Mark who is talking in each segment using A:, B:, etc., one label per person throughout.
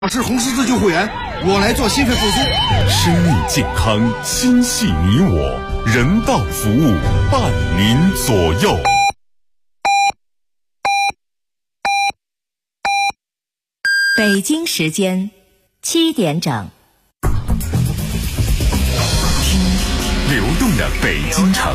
A: 我是红十字救护员，我来做心肺复苏。
B: 生命健康，心系你我，人道服务，伴您左右。
C: 北京时间7点整，
B: 听流动的北京城，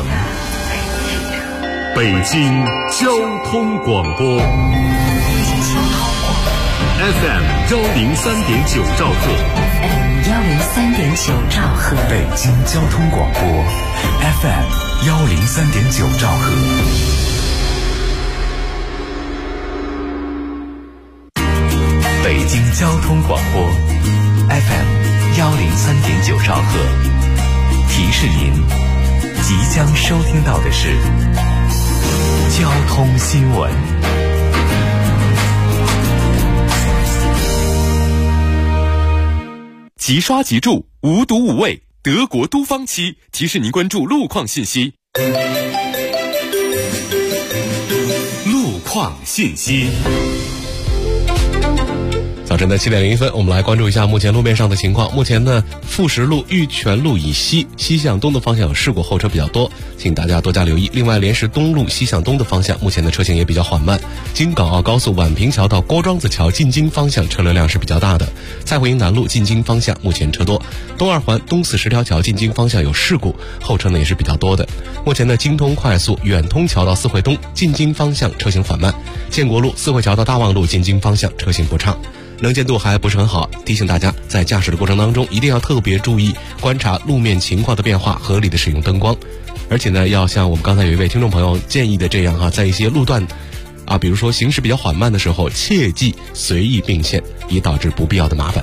B: 北京交通广播。FM 103.9兆赫
C: FM 103.9兆赫，
B: 北京交通广播 FM 103.9兆赫。北京交通广播 FM 103.9兆赫，提示您即将收听到的是交通新闻。即刷即住，无毒无味，德国都芳漆提示您关注路况信息。路况信息。
D: 早晨的7点01分，我们来关注一下目前路面上的情况。目前呢，富石路玉泉路以西向东的方向有事故，后车比较多，请大家多加留意。另外，莲石东路西向东的方向，目前的车型也比较缓慢。京港澳高速宛平桥到郭庄子桥进京方向车流量是比较大的。蔡慧营南路进京方向目前车多。东二环东四十条桥进京方向有事故，后车呢也是比较多的。目前的京通快速远通桥到四惠东进京方向车型缓慢。建国路四惠桥到大望路进京方向车型不畅。能见度还不是很好，提醒大家在驾驶的过程当中一定要特别注意观察路面情况的变化，合理的使用灯光。而且呢，要像我们刚才有一位听众朋友建议的这样在一些路段比如说行驶比较缓慢的时候，切忌随意并线，以导致不必要的麻烦。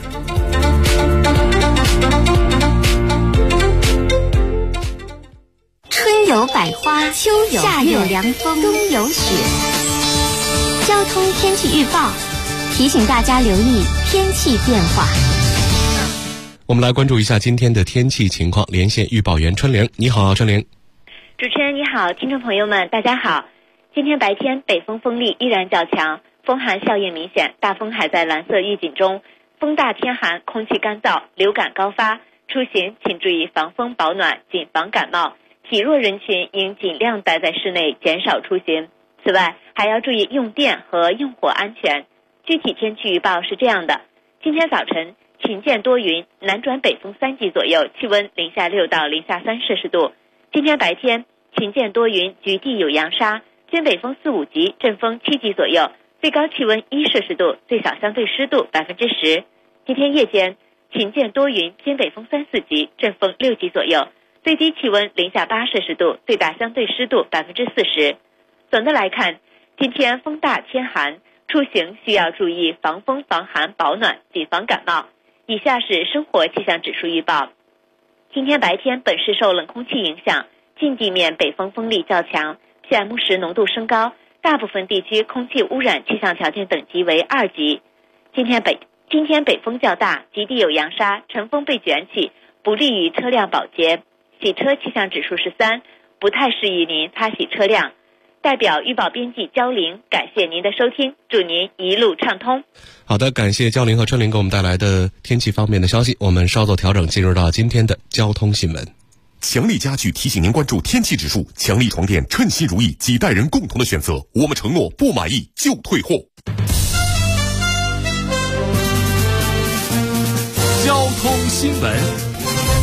E: 春有百花，秋有夏有凉风，冬有雪。交通天气预报提醒大家留意天气变化。
D: 我们来关注一下今天的天气情况，连线预报员春玲。你好，春玲。
F: 主持人你好，听众朋友们大家好。今天白天北风风力依然较强，风寒效应明显，大风还在蓝色预警中，风大天寒，空气干燥，流感高发，出行请注意防风保暖，谨防感冒，体弱人群应尽量待在室内，减少出行。此外还要注意用电和用火安全。具体天气预报是这样的：今天早晨晴间多云，南转北风3级左右，气温零下6到零下3摄氏度。今天白天晴间多云，局地有扬沙，偏北风4、5级，阵风7级左右，最高气温1摄氏度，最小相对湿度10%。今天夜间晴间多云，偏北风3、4级，阵风6级左右，最低气温零下8摄氏度，最大相对湿度40%。总的来看，今天风大天寒，出行需要注意防风防寒保暖，谨防感冒。以下是生活气象指数预报。今天白天本市受冷空气影响，近地面北风风力较强， PM10浓度升高，大部分地区空气污染气象条件等级为2级。今天北风较大，极地有扬沙，晨风被卷起，不利于车辆保洁。洗车气象指数是3，不太适宜您擦洗车辆。代表预报编辑焦玲，感谢您的收听，祝您一路畅通。
D: 好的，感谢焦玲和春玲给我们带来的天气方面的消息。我们稍作调整，进入到今天的交通新闻。
B: 强力家具提醒您关注天气指数，强力床垫称心如意，几代人共同的选择，我们承诺不满意就退货。交通新闻。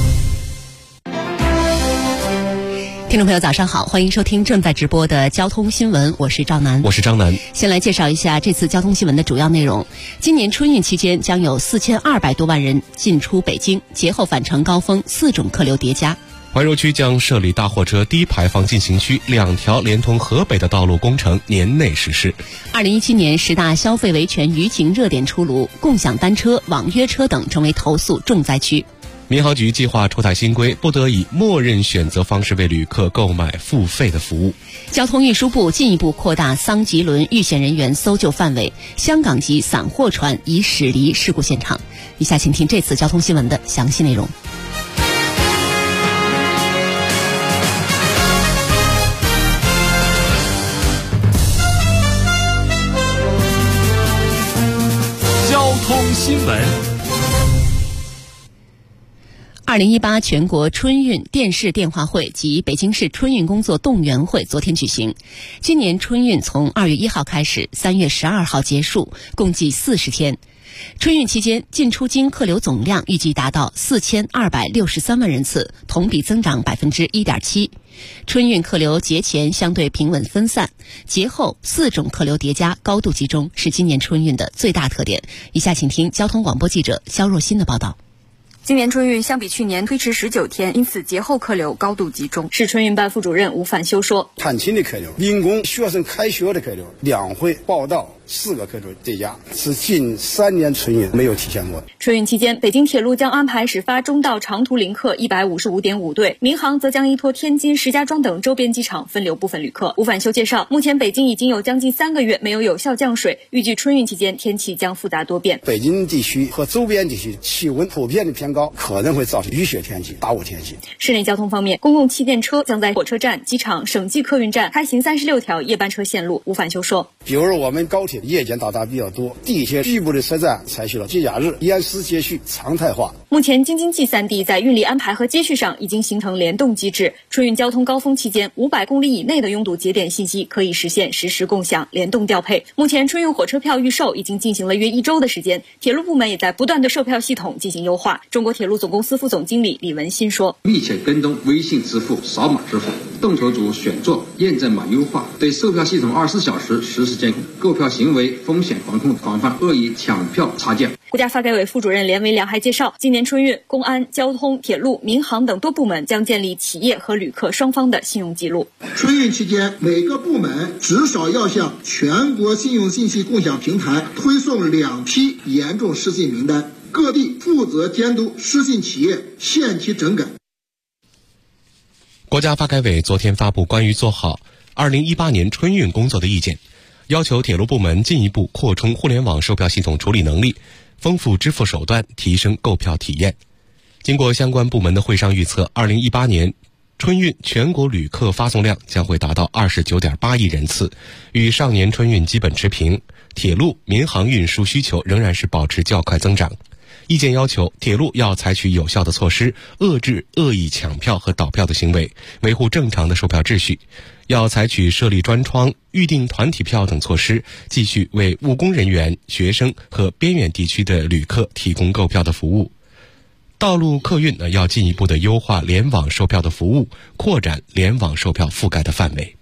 C: 听众朋友早上好，欢迎收听正在直播的交通新闻，我是赵楠。
D: 我是张楠。
C: 先来介绍一下这次交通新闻的主要内容。今年春运期间将有4200多万人进出北京，节后返程高峰4种客流叠加。
D: 怀柔区将设立大货车低排放进行区，2条连通河北的道路工程年内实施。
C: 2017年10大消费维权舆情热点出炉，共享单车、网约车等成为投诉重灾区。
D: 民航局计划出台新规，不得以默认选择方式为旅客购买付费的服务。
C: 交通运输部进一步扩大桑吉轮遇险人员搜救范围，香港籍散货船已驶离事故现场。以下请听这次交通新闻的详细内容。
B: 交通新闻。
C: 2018全国春运电视电话会及北京市春运工作动员会昨天举行。今年春运从2月1号开始，3月12号结束，共计40天。春运期间，进出京客流总量预计达到4263万人次，同比增长1.7%。春运客流节前相对平稳分散，节后4种客流叠加，高度集中，是今年春运的最大特点。以下请听交通广播记者肖若欣的报道。
G: 今年春运相比去年推迟19天，因此节后客流高度集中。市春运办副主任吴范修说：
H: 探亲的客流、因公学生开学的客流、两会报到4个客流叠加，是近3年春运没有体现过的。
G: 春运期间，北京铁路将安排始发中到长途临客155.5对，民航则将依托天津、石家庄等周边机场分流部分旅客。吴范修介绍，目前北京已经有将近3个月没有有效降水，预计春运期间天气将复杂多变。
H: 北京地区和周边地区气温普遍的偏高，可能会造成雨雪天气、大雾天气。
G: 市内交通方面，公共气电车将在火车站、机场、省际客运站开行36条夜班车线路。吴范修说，
H: 比如我们高铁夜间到达比较多，地铁局部的车站采取了节假日延时接续常态化。
G: 目前京津冀3地在运力安排和接续上已经形成联动机制，春运交通高峰期间500公里以内的拥堵节点信息可以实现实时共享、联动调配。目前春运火车票预售已经进行了约1周的时间，铁路部门也在不断的售票系统进行优化。中国铁路总公司副总经理李文新说，
I: 密切跟踪微信支付、扫码支付，动手组选做验证码优化，对售票系统24小时实时监控，购票行为风险防控，防范恶意抢票插件。
G: 国家发改委副主任连维良还介绍，今年春运，公安、交通、铁路、民航等多部门将建立企业和旅客双方的信用记录。
J: 春运期间，每个部门至少要向全国信用信息共享平台推送2批严重失信名单，各地负责监督失信企业限期整改。
D: 国家发改委昨天发布关于做好2018年春运工作的意见，要求铁路部门进一步扩充互联网售票系统处理能力，丰富支付手段，提升购票体验。经过相关部门的会商预测，2018年春运全国旅客发送量将会达到29.8亿人次，与上年春运基本持平。铁路、民航运输需求仍然是保持较快增长。意见要求，铁路要采取有效的措施，遏制恶意抢票和倒票的行为，维护正常的售票秩序。要采取设立专窗、预订团体票等措施，继续为务工人员、学生和边远地区的旅客提供购票的服务。道路客运要进一步的优化联网售票的服务，扩展联网售票覆盖的范围。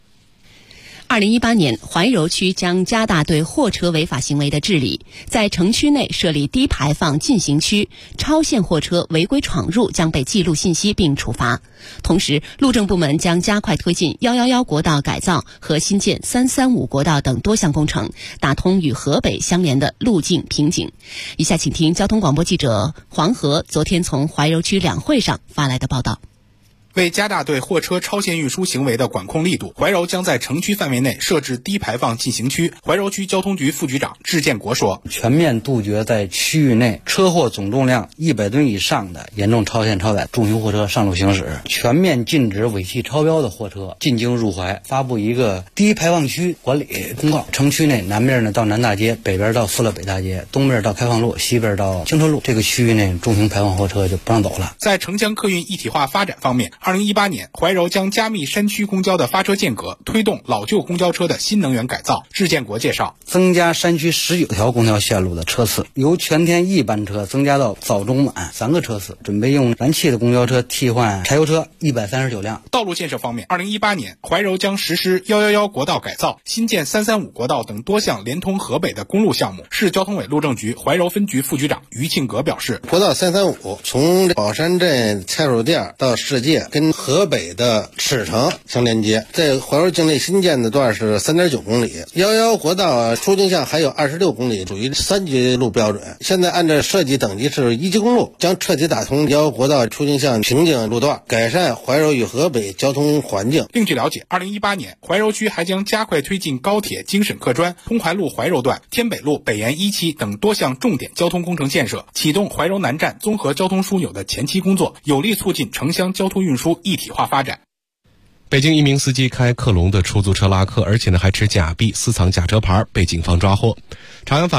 C: 2018年，怀柔区将加大对货车违法行为的治理，在城区内设立低排放禁行区，超限货车违规闯入将被记录信息并处罚。同时，路政部门将加快推进111国道改造和新建335国道等多项工程，打通与河北相连的路径瓶颈。以下请听交通广播记者黄河昨天从怀柔区两会上发来的报道。
K: 为加大对货车超限运输行为的管控力度，怀柔将在城区范围内设置低排放禁行区。怀柔区交通局副局长质建国说，
L: 全面杜绝在区域内车货总重量100吨以上的严重超限超载重型货车上路行驶，全面禁止违纪超标的货车进京入怀，发布一个低排放区管理公告。城区内南边呢到南大街，北边到富乐北大街，东边到开放路，西边到青春路，这个区域内重型排放货车就不让走了。
K: 在城乡客运一体化发展方面，2018年，怀柔将加密山区公交的发车间隔，推动老旧公交车的新能源改造。质建国介绍，
L: 增加山区19条公交线路的车次，由全天一班车增加到早中晚3个车次，准备用燃气的公交车替换柴油车139辆。
K: 道路建设方面，2018年，怀柔将实施111国道改造、新建335国道等多项连通河北的公路项目。市交通委路政局怀柔分局副局长于庆革表示，
M: 国道335从宝山镇菜市店到世界，跟河北的赤城相连接，在怀柔境内新建的段是3.9公里。111国道出境项还有26公里，属于3级路标准。现在按照设计等级是1级公路，将彻底打通111国道出境项瓶颈路段，改善怀柔与河北交通环境。
K: 另据了解，2018年怀柔区还将加快推进高铁京沈客专、通淮路怀柔段、天北路北延1期等多项重点交通工程建设，启动怀柔南站综合交通枢纽的前期工作，有力促进城乡交通运输一体化发展。
D: 北京一名司机开克隆的出租车拉客，而且还持假币、私藏假车牌，被警方抓获。朝阳法院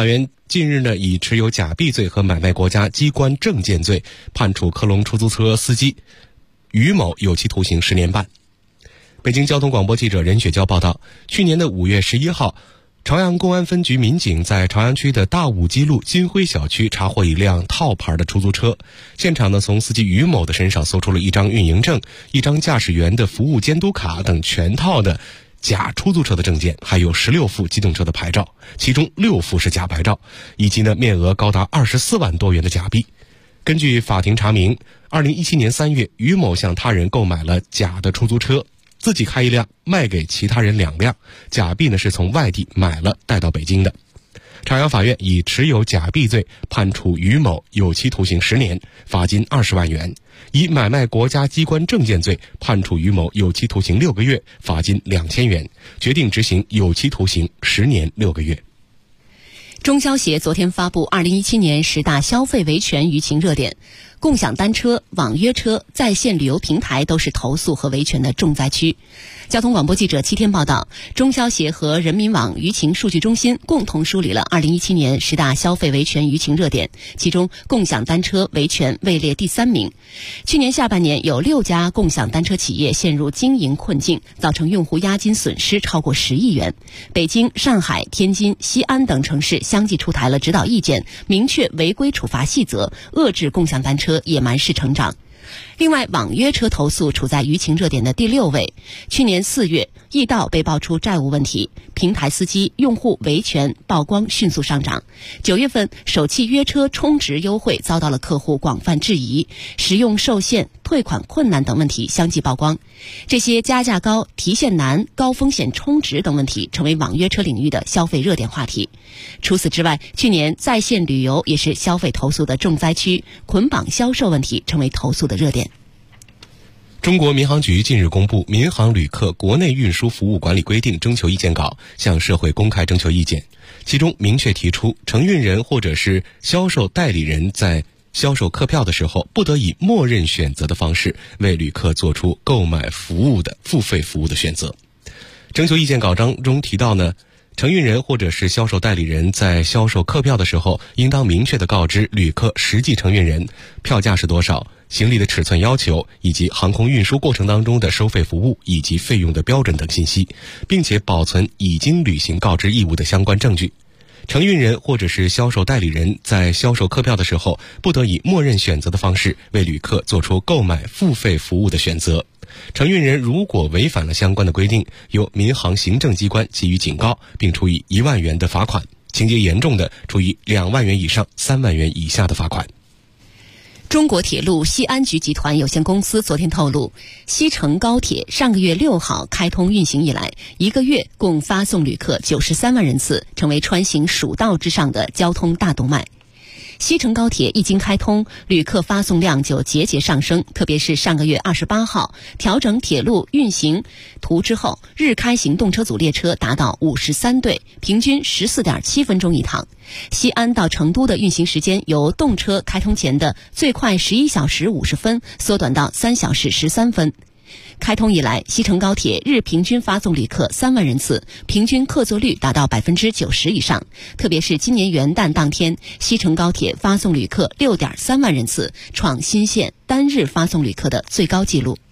D: 近日呢，以持有假币罪和买卖国家机关证件罪判处科隆出租车司机于某有期徒刑10年半。北京交通广播记者任雪娇报道，去年的5月11号，朝阳公安分局民警在朝阳区的大武基路金辉小区查获一辆套牌的出租车，现场呢，从司机于某的身上搜出了一张运营证、一张驾驶员的服务监督卡等全套的假出租车的证件，还有16副机动车的牌照，其中6副是假牌照，以及呢面额高达24万多元的假币。根据法庭查明，2017年3月，于某向他人购买了假的出租车，自己开一辆，卖给其他人2辆，假币呢是从外地买了带到北京的。朝阳法院以持有假币罪判处于某有期徒刑10年，罚金20万元；以买卖国家机关证件罪判处于某有期徒刑6个月，罚金2000元，决定执行有期徒刑10年6个月。
C: 中消协昨天发布2017年10大消费维权舆情热点，共享单车、网约车、在线旅游平台都是投诉和维权的重灾区。交通广播记者7天报道，中消协和人民网舆情数据中心共同梳理了2017年10大消费维权舆情热点，其中共享单车维权位列第3名。去年下半年有6家共享单车企业陷入经营困境，造成用户押金损失超过10亿元。北京、上海、天津、西安等城市相继出台了指导意见，明确违规处罚细则，遏制共享单车野蛮式成长。另外，网约车投诉处在舆情热点的第6位。去年4月，易到被爆出债务问题，平台司机、用户维权曝光迅速上涨。9月份，首汽约车充值优惠遭到了客户广泛质疑，使用受限、退款困难等问题相继曝光。这些加价高、提现难、高风险充值等问题成为网约车领域的消费热点话题。除此之外，去年在线旅游也是消费投诉的重灾区，捆绑销售问题成为投诉的热点。
D: 中国民航局近日公布《民航旅客国内运输服务管理规定》征求意见稿，向社会公开征求意见。其中明确提出，承运人或者是销售代理人在销售客票的时候，不得以默认选择的方式为旅客做出购买服务的付费服务的选择。征求意见稿当中提到呢，承运人或者是销售代理人在销售客票的时候，应当明确地告知旅客实际承运人票价是多少、行李的尺寸要求，以及航空运输过程当中的收费服务以及费用的标准等信息，并且保存已经履行告知义务的相关证据。承运人或者是销售代理人在销售客票的时候，不得以默认选择的方式为旅客做出购买付费服务的选择。承运人如果违反了相关的规定，由民航行政机关给予警告，并处以1万元的罚款，情节严重的处以2万元以上3万元以下的罚款。
C: 中国铁路西安局集团有限公司昨天透露，西成高铁上个月6号开通运行以来，1个月共发送旅客93万人次，成为穿行蜀道之上的交通大动脉。西成高铁一经开通，旅客发送量就节节上升，特别是上个月28号调整铁路运行图之后，日开行动车组列车达到53对，平均14.7分钟一趟。西安到成都的运行时间由动车开通前的最快11小时50分缩短到3小时13分。开通以来，西成高铁日平均发送旅客3万人次，平均客座率达到90%以上。特别是今年元旦当天，西成高铁发送旅客6.3万人次，创新县单日发送旅客的最高纪录。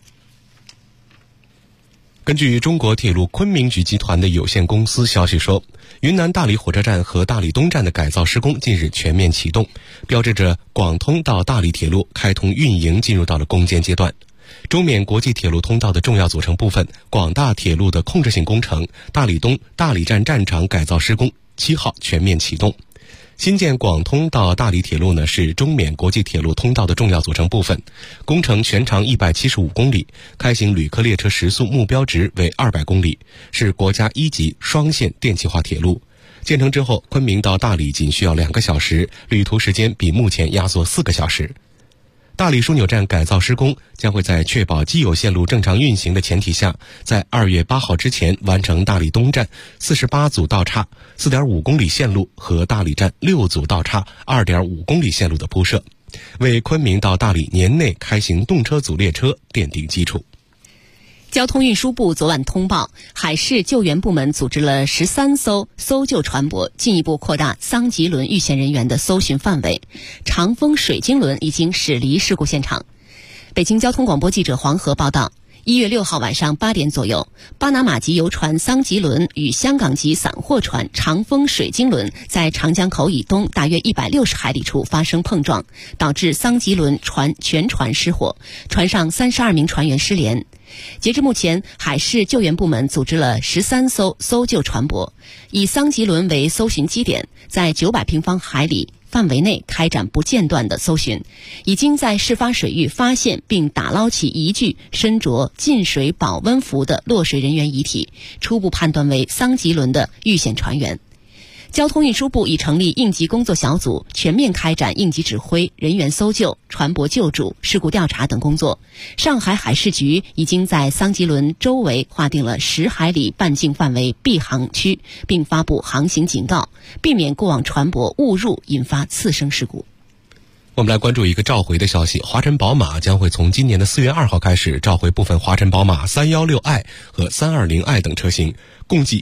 D: 根据中国铁路昆明局集团的有限公司消息说，云南大理火车站和大理东站的改造施工近日全面启动，标志着广通到大理铁路开通运营进入到了攻坚阶段。中缅国际铁路通道的重要组成部分广大铁路的控制性工程大理东大理站站场改造施工7号全面启动。新建广通到大理铁路呢，是中缅国际铁路通道的重要组成部分，工程全长175公里，开行旅客列车时速目标值为200公里，是国家1级双线电气化铁路。建成之后，昆明到大理仅需要2个小时，旅途时间比目前压缩4个小时。大理枢纽站改造施工将会在确保既有线路正常运行的前提下，在2月8号之前完成大理东站48组道岔 4.5 公里线路和大理站6组道岔 2.5 公里线路的铺设，为昆明到大理年内开行动车组列车奠定基础。
C: 交通运输部昨晚通报，海事救援部门组织了13艘搜救船舶，进一步扩大桑吉轮遇险人员的搜寻范围。长风水晶轮已经驶离事故现场。北京交通广播记者黄河报道，1月6号晚上8点左右，巴拿马籍游船桑吉轮与香港籍散货船长风水晶轮在长江口以东大约160海里处发生碰撞，导致桑吉轮全船失火，船上32名船员失联。截至目前，海事救援部门组织了13艘搜救船舶，以桑吉轮为搜寻基点，在900平方海里范围内开展不间断的搜寻，已经在事发水域发现并打捞起一具身着进水保温服的落水人员遗体，初步判断为桑吉轮的遇险船员。交通运输部已成立应急工作小组，全面开展应急指挥、人员搜救、船舶救助、事故调查等工作。上海海事局已经在桑吉轮周围划定了10海里半径范围闭航区，并发布航行警告，避免过往船舶误入引发次生事故。
D: 我们来关注一个召回的消息，华晨宝马将会从今年的4月2号开始召回部分华晨宝马316i 和320i 等车型，共计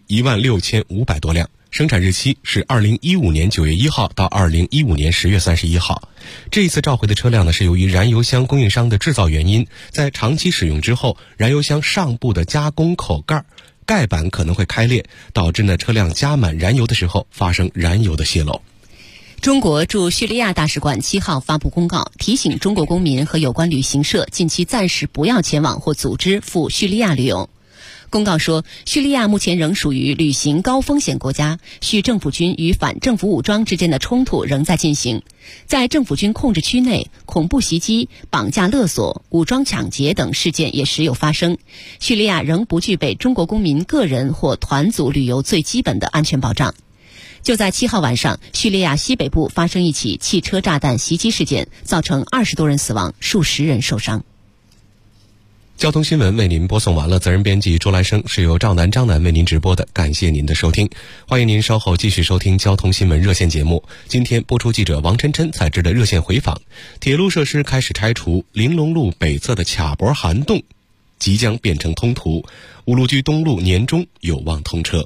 D: 16500多辆。生产日期是2015年9月1号到2015年10月31号。这一次召回的车辆呢，是由于燃油箱供应商的制造原因，在长期使用之后，燃油箱上部的加工口盖板可能会开裂，导致呢车辆加满燃油的时候发生燃油的泄漏。
C: 中国驻叙利亚大使馆7号发布公告，提醒中国公民和有关旅行社近期暂时不要前往或组织赴叙利亚旅游。公告说，叙利亚目前仍属于旅行高风险国家，叙政府军与反政府武装之间的冲突仍在进行。在政府军控制区内，恐怖袭击、绑架勒索、武装抢劫等事件也时有发生。叙利亚仍不具备中国公民个人或团组旅游最基本的安全保障。就在7号晚上，叙利亚西北部发生一起汽车炸弹袭击事件，造成20多人死亡，数十人受伤。
D: 交通新闻为您播送完了，责任编辑朱来生，是由张楠为您直播的，感谢您的收听。欢迎您稍后继续收听交通新闻热线节目。今天播出记者王琛采制的热线回访。铁路设施开始拆除，玲珑路北侧的卡泊涵洞即将变成通途，五路居东路年中有望通车。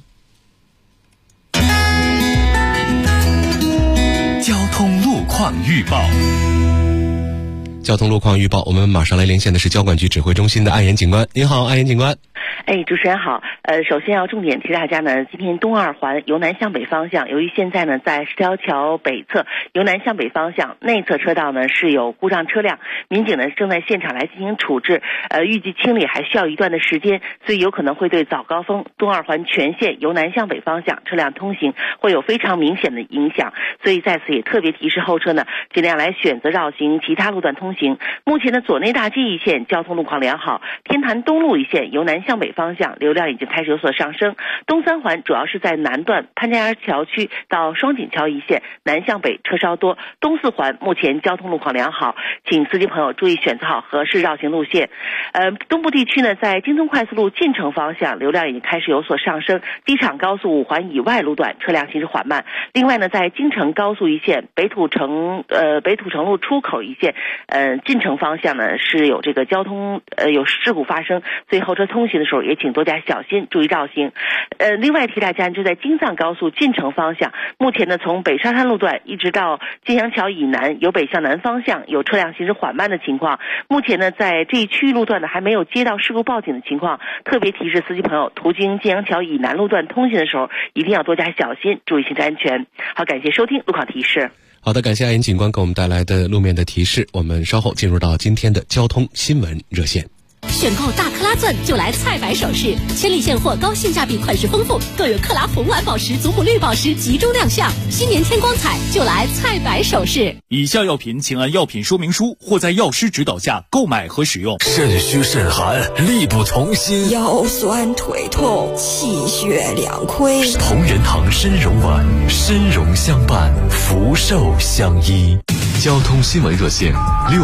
B: 交通路况预报。
D: 交通路况预报，我们马上来连线的是交管局指挥中心的安岩警官。您好，安岩警官。
N: 主持人好。首先要重点提大家呢，今天东二环由南向北方向，由于现在呢在石条桥北侧由南向北方向内侧车道呢是有故障车辆，民警呢正在现场来进行处置，预计清理还需要一段的时间，所以有可能会对早高峰东二环全线由南向北方向车辆通行会有非常明显的影响，所以在此也特别提示后车呢尽量来选择绕行其他路段通行。目前的左内大街一线交通路况良好，天坛东路一线由南向北方向流量已经开始有所上升，东三环主要是在南段潘家园桥区到双井桥一线南向北车稍多，东四环目前交通路况良好，请司机朋友注意选择好合适绕行路线。东部地区呢，在京通快速路进城方向流量已经开始有所上升，机场高速5环以外路段车辆行驶缓慢。另外呢，在京承高速一线北土城路出口一线进城方向呢是有这个交通有事故发生，所以后车通行的时候也请多加小心，注意绕行。另外提大家就在京藏高速进城方向，目前呢从北沙滩路段一直到金阳桥以南由北向南方向有车辆行驶缓慢的情况，目前呢在这一区域路段呢还没有接到事故报警的情况，特别提示司机朋友途经金阳桥以南路段通行的时候一定要多加小心，注意行车安全。好，感谢收听路况提示。
D: 好的，感谢安岩警官给我们带来的路面的提示。我们稍后进入到今天的交通新闻热线。
O: 选购大克拉钻就来菜百首饰，千里现货，高性价比，款式丰富，更有克拉红蓝宝石、祖母绿宝石集中亮相。新年添光彩，就来菜百首饰。
P: 以下药品请按药品说明书或在药师指导下购买和使用。
B: 肾虚肾寒，力不从心，
Q: 腰酸腿痛，气血两亏。
B: 同仁堂参茸丸，参茸相伴，福寿相依。交通新闻热线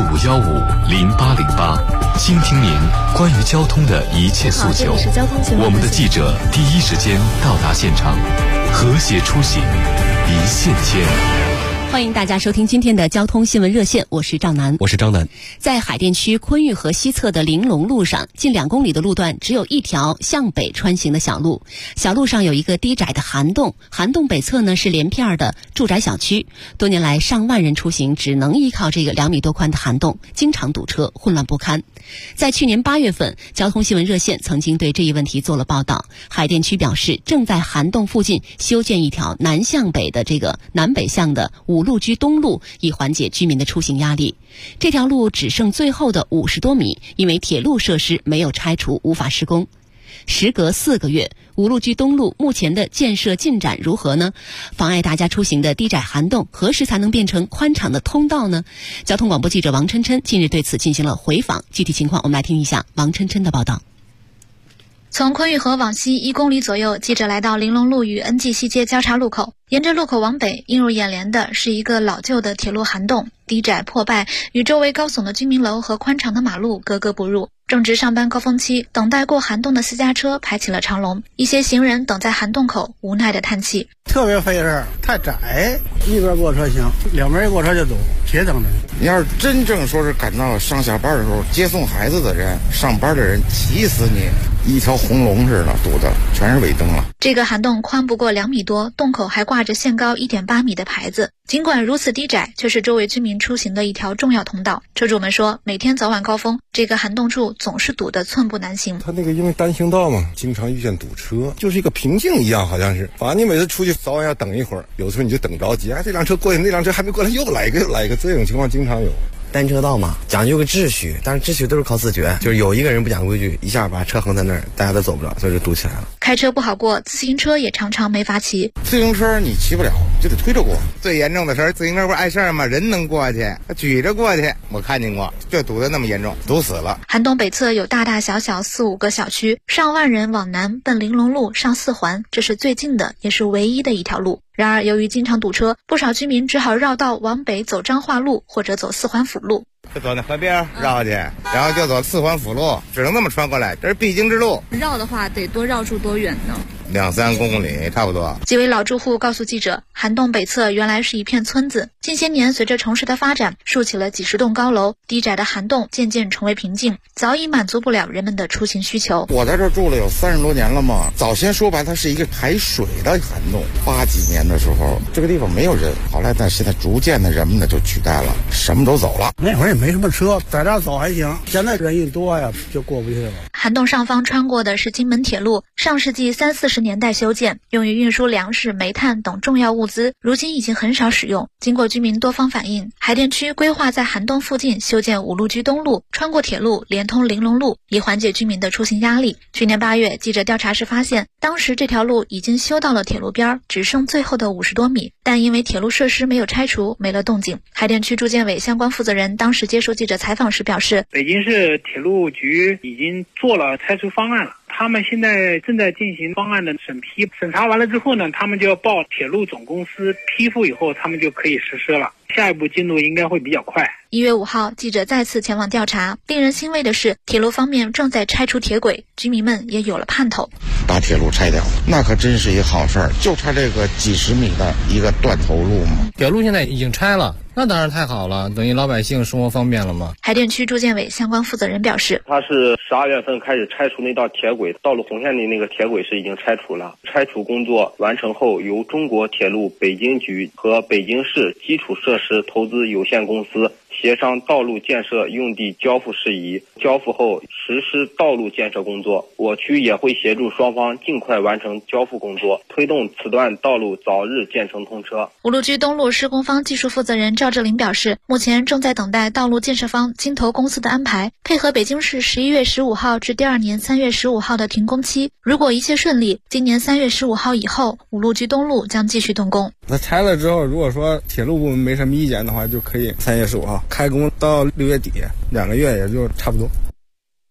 B: 65150808，倾听您关于交通的一切诉求。我们的记者第一时间到达现场，和谐出行，一线牵。
C: 欢迎大家收听今天的交通新闻热线，我是赵楠。
D: 我是张楠。
C: 在海淀区昆玉河西侧的玲珑路上，近2公里的路段只有一条向北穿行的小路，小路上有一个低窄的涵洞，涵洞北侧呢是连片的住宅小区，多年来上万人出行只能依靠这个2米多宽的涵洞，经常堵车，混乱不堪。在去年8月份，交通新闻热线曾经对这一问题做了报道，海淀区表示正在涵洞附近修建一条南向北的这个南北向的五路居东路，以缓解居民的出行压力。这条路只剩最后的50多米，因为铁路设施没有拆除，无法施工。时隔4个月，五路居东路目前的建设进展如何呢？妨碍大家出行的低窄涵洞何时才能变成宽敞的通道呢？交通广播记者王琛琛近日对此进行了回访，具体情况我们来听一下王琛琛的报道。
R: 从昆玉河往西1公里左右，记者来到玲珑路与恩济西街交叉路口，沿着路口往北，映入眼帘的是一个老旧的铁路涵洞，低窄破败，与周围高耸的居民楼和宽敞的马路格格不入。正值上班高峰期，等待过涵洞的私家车排起了长龙，一些行人等在涵洞口无奈的叹气。
H: 特别费事，太窄，一边过车行，2边过车就堵，铁等着。
S: 你要是真正说是赶到上下班的时候，接送孩子的人、上班的人，急死你！一条红龙似的堵的，全是尾灯了。
R: 这个涵洞宽不过2米多，洞口还挂着限高1.8米的牌子。尽管如此低窄，却是周围居民出行的一条重要通道。车主们说，每天早晚高峰，这个涵洞处总是堵得寸步难行。
T: 它那个因为单行道嘛，经常遇见堵车，就是一个瓶颈一样，好像是。反正你每次出去早晚要等一会儿，有时候你就等着急，这辆车过去，那辆车还没过来，又来一个，这种情况经常有。
U: 单车道嘛，讲究个秩序，但是秩序都是靠自觉，就是有一个人不讲规矩，一下把车横在那儿，大家都走不了，所以就堵起来了。
R: 开车不好过，自行车也常常没法骑。
S: 自行车你骑不了，就得推着过。最严重的时候，自行车不是碍事儿吗？人能过去，举着过去，我看见过，这堵得那么严重，堵死了。
R: 涵洞北侧有大大小小4、5个小区，上万人往南奔玲珑路上4环，这是最近的，也是唯一的一条路。然而，由于经常堵车，不少居民只好绕道往北走彰化路或者走4环辅路。
S: 就走那河边绕去，然后就走4环辅路，只能这么穿过来，这是必经之路。
R: 绕的话得多绕出多远呢
S: ？2、3公里差不多。
R: 几位老住户告诉记者，涵洞北侧原来是一片村子，近些年随着城市的发展，竖起了几十栋高楼，低窄的涵洞渐渐成为瓶颈，早已满足不了人们的出行需求。
S: 我在这住了有30多年了嘛，早先说白它是一个排水的涵洞，80几年的时候这个地方没有人，后来但现在逐渐的人们呢就取代了，什么都走了。
H: 那会儿也没什么车，在这儿走还行，现在人一多呀，就过不去了。
R: 涵洞上方穿过的是金门铁路，上世纪30、40年代修建，用于运输粮食、煤炭等重要物资，如今已经很少使用。经过居民多方反映，海淀区规划在涵洞附近修建五路居东路，穿过铁路连通玲珑路，以缓解居民的出行压力。去年8月，记者调查时发现，当时这条路已经修到了铁路边，只剩最后的50多米，但因为铁路设施没有拆除，没了动静。海淀区住建委相关负责人当时接受记者采访时表示，
V: 北京市铁路局已经做了拆除方案了，他们现在正在进行方案的审批，审查完了之后呢，他们就要报铁路总公司批复以后，他们就可以实施了。下一步进度应该会比较快。
R: 1月5号，记者再次前往调查，令人欣慰的是，铁路方面正在拆除铁轨，居民们也有了盼头。
S: 把铁路拆掉，那可真是一好事儿，就差这个几十米的一个断头路嘛。
W: 铁路现在已经拆了，那当然太好了，等于老百姓生活方便了嘛。
R: 海淀区住建委相关负责人表示，
X: 他是12月份开始拆除那道铁轨，道路红线的那个铁轨是已经拆除了。拆除工作完成后，由中国铁路北京局和北京市基础设施投资有限公司协商道路建设用地交付事宜，交付后实施道路建设工作。我区也会协助双方尽快完成交付工作，推动此段道路早日建成通车。
R: 五路居东路施工方技术负责人赵志林表示，目前正在等待道路建设方金投公司的安排，配合北京市11月15号至第2年3月15号的停工期。如果一切顺利，今年3月15号以后，五路居东路将继续动工。
T: 那拆了之后，如果说铁路部门没什么意见的话，就可以3月15号开工到6月底，2个月也就差不多。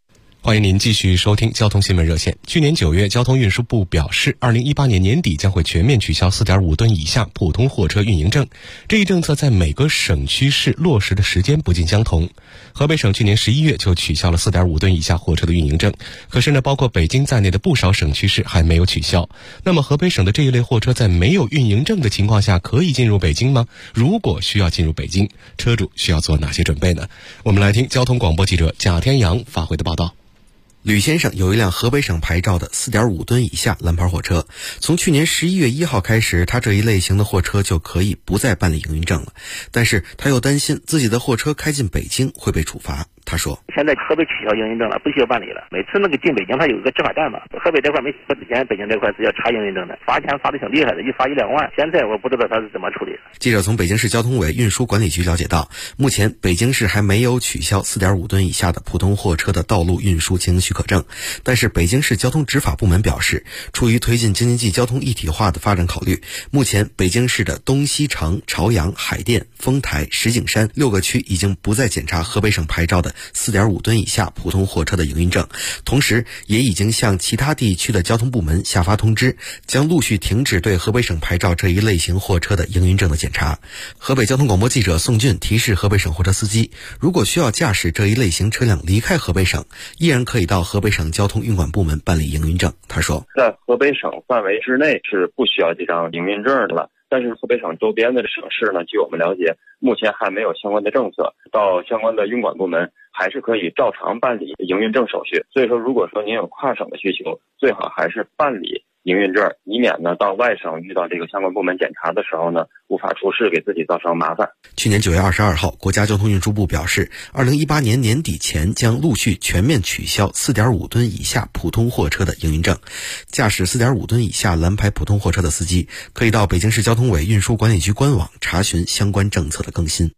D: 欢迎您继续收听交通新闻热线。去年9月，交通运输部表示，2018年年底将会全面取消 4.5 吨以下普通货车运营证。这一政策在每个省区市落实的时间不尽相同。河北省去年11月就取消了 4.5 吨以下货车的运营证，可是呢，包括北京在内的不少省区市还没有取消。那么河北省的这一类货车在没有运营证的情况下可以进入北京吗？如果需要进入北京，车主需要做哪些准备呢？我们来听交通广播记者贾天阳发回的报道。
A: 吕先生有一辆河北省牌照的 4.5 吨以下蓝牌货车，从去年11月1号开始，他这一类型的货车就可以不再办理营运证了。但是他又担心自己的货车开进北京会被处罚。他说，
E: 现在河北取消营运证了，不需要办理了。每次那个进北京，他有一个执法站嘛，河北这块没处罚之前，北京这块是要查营运证的，罚钱罚的挺厉害的，一罚1-2万。现在我不知道他是怎么处理。
A: 记者从北京市交通委运输管理局了解到，目前北京市还没有取消 4.5 吨以下的普通货车的道路运输经营许可证。但是北京市交通执法部门表示，出于推进京津冀交通一体化的发展考虑，目前北京市的东西城、朝阳、海淀、丰台、石景山6个区已经不再检查河北省牌照的 4.5 吨以下普通货车的营运证，同时也已经向其他地区的交通部门下发通知，将陆续停止对河北省牌照这一类型货车的营运证的检查。河北交通广播记者宋俊提示河北省货车司机，如果需要驾驶这一类型车辆离开河北省，依然可以到河北省交通运管部门办理营运证。他说，
X: 在河北省范围之内是不需要这张营运证的了。但是河北省周边的省市呢，据我们了解，目前还没有相关的政策，到相关的运管部门还是可以照常办理营运证手续。所以说，如果说您有跨省的需求，最好还是办理营运证，以免呢到外省遇到这个相关部门检查的时候呢，无法出示，给自己造成麻烦。
A: 去年9月22号，国家交通运输部表示，2018年年底前将陆续全面取消 4.5 吨以下普通货车的营运证。驾驶 4.5 吨以下蓝牌普通货车的司机，可以到北京市交通委运输管理局官网查询相关政策的更新。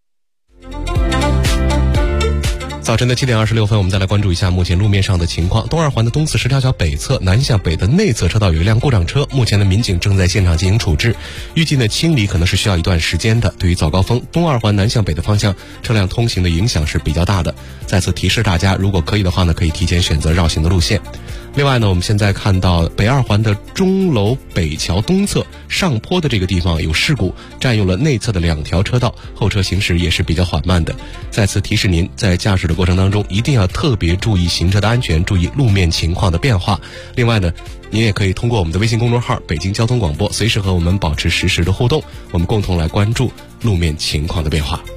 D: 早晨的7点26分，我们再来关注一下目前路面上的情况。东二环的东四十条桥北侧南向北的内侧车道有一辆故障车，目前的民警正在现场进行处置，预计呢清理可能是需要一段时间的。对于早高峰东二环南向北的方向，车辆通行的影响是比较大的。再次提示大家，如果可以的话呢，可以提前选择绕行的路线。另外呢，我们现在看到北二环的钟楼北桥东侧上坡的这个地方有事故，占用了内侧的2条车道，后车行驶也是比较缓慢的。再次提示您，在驾驶的过程当中一定要特别注意行车的安全，注意路面情况的变化。另外呢，您也可以通过我们的微信公众号北京交通广播，随时和我们保持实时的互动，我们共同来关注路面情况的变化。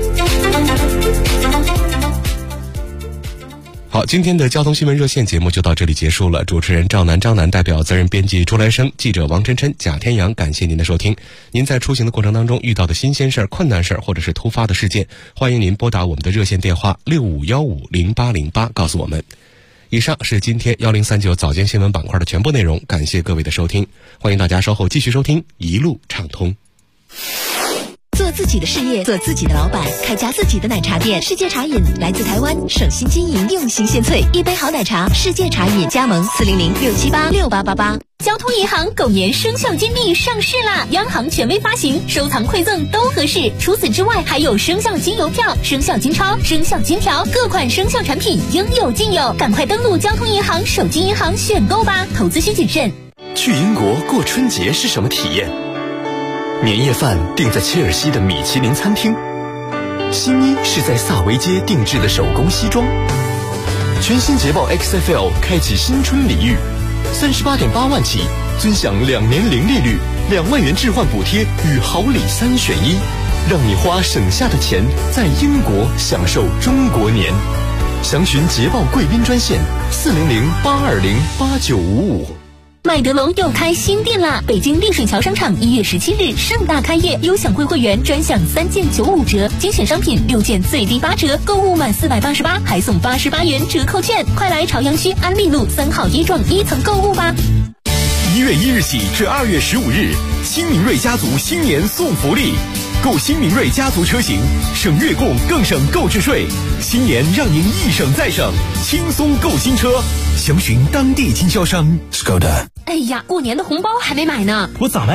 D: 好，今天的交通新闻热线节目就到这里结束了。主持人张楠代表责任编辑朱来生、记者王琛、贾天阳，感谢您的收听。您在出行的过程当中遇到的新鲜事儿、困难事儿，或者是突发的事件，欢迎您拨打我们的热线电话65150808告诉我们。以上是今天1039早间新闻板块的全部内容，感谢各位的收听，欢迎大家稍后继续收听一路畅通。
O: 做自己的事业，做自己的老板，开家自己的奶茶店。世界茶饮来自台湾，省心经营，用心献萃，一杯好奶茶，世界茶饮。加盟400-678-6888。交通银行狗年生肖金币上市啦！央行权威发行，收藏馈赠都合适。除此之外，还有生肖金邮票、生肖金钞、生肖金条，各款生肖产品应有尽有。赶快登录交通银行手机银行选购吧，投资需谨慎。
B: 去英国过春节是什么体验？年夜饭订在切尔西的米其林餐厅，新衣是在萨维街定制的手工西装。全新捷豹 XFL 开启新春礼遇，38.8万起，尊享2年零利率，2万元置换补贴与好礼3选1，让你花省下的钱在英国享受中国年。详询捷豹贵宾专线400-820-8955。
O: 麦德龙又开新店啦！北京丽水桥商场1月17日盛大开业，优享会会员专享3件95折，精选商品6件最低8折，购物满488还送88元折扣券，快来朝阳区安利路3号1幢1层购物吧
B: ！1月1日起至2月15日，新明锐家族新年送福利，购新明锐家族车型，省月供更省购置税，新年让您一省再省，轻松购新车。详询当地经销商 Skoda。
O: 哎呀，过年的红包还没买呢，
B: 我咋来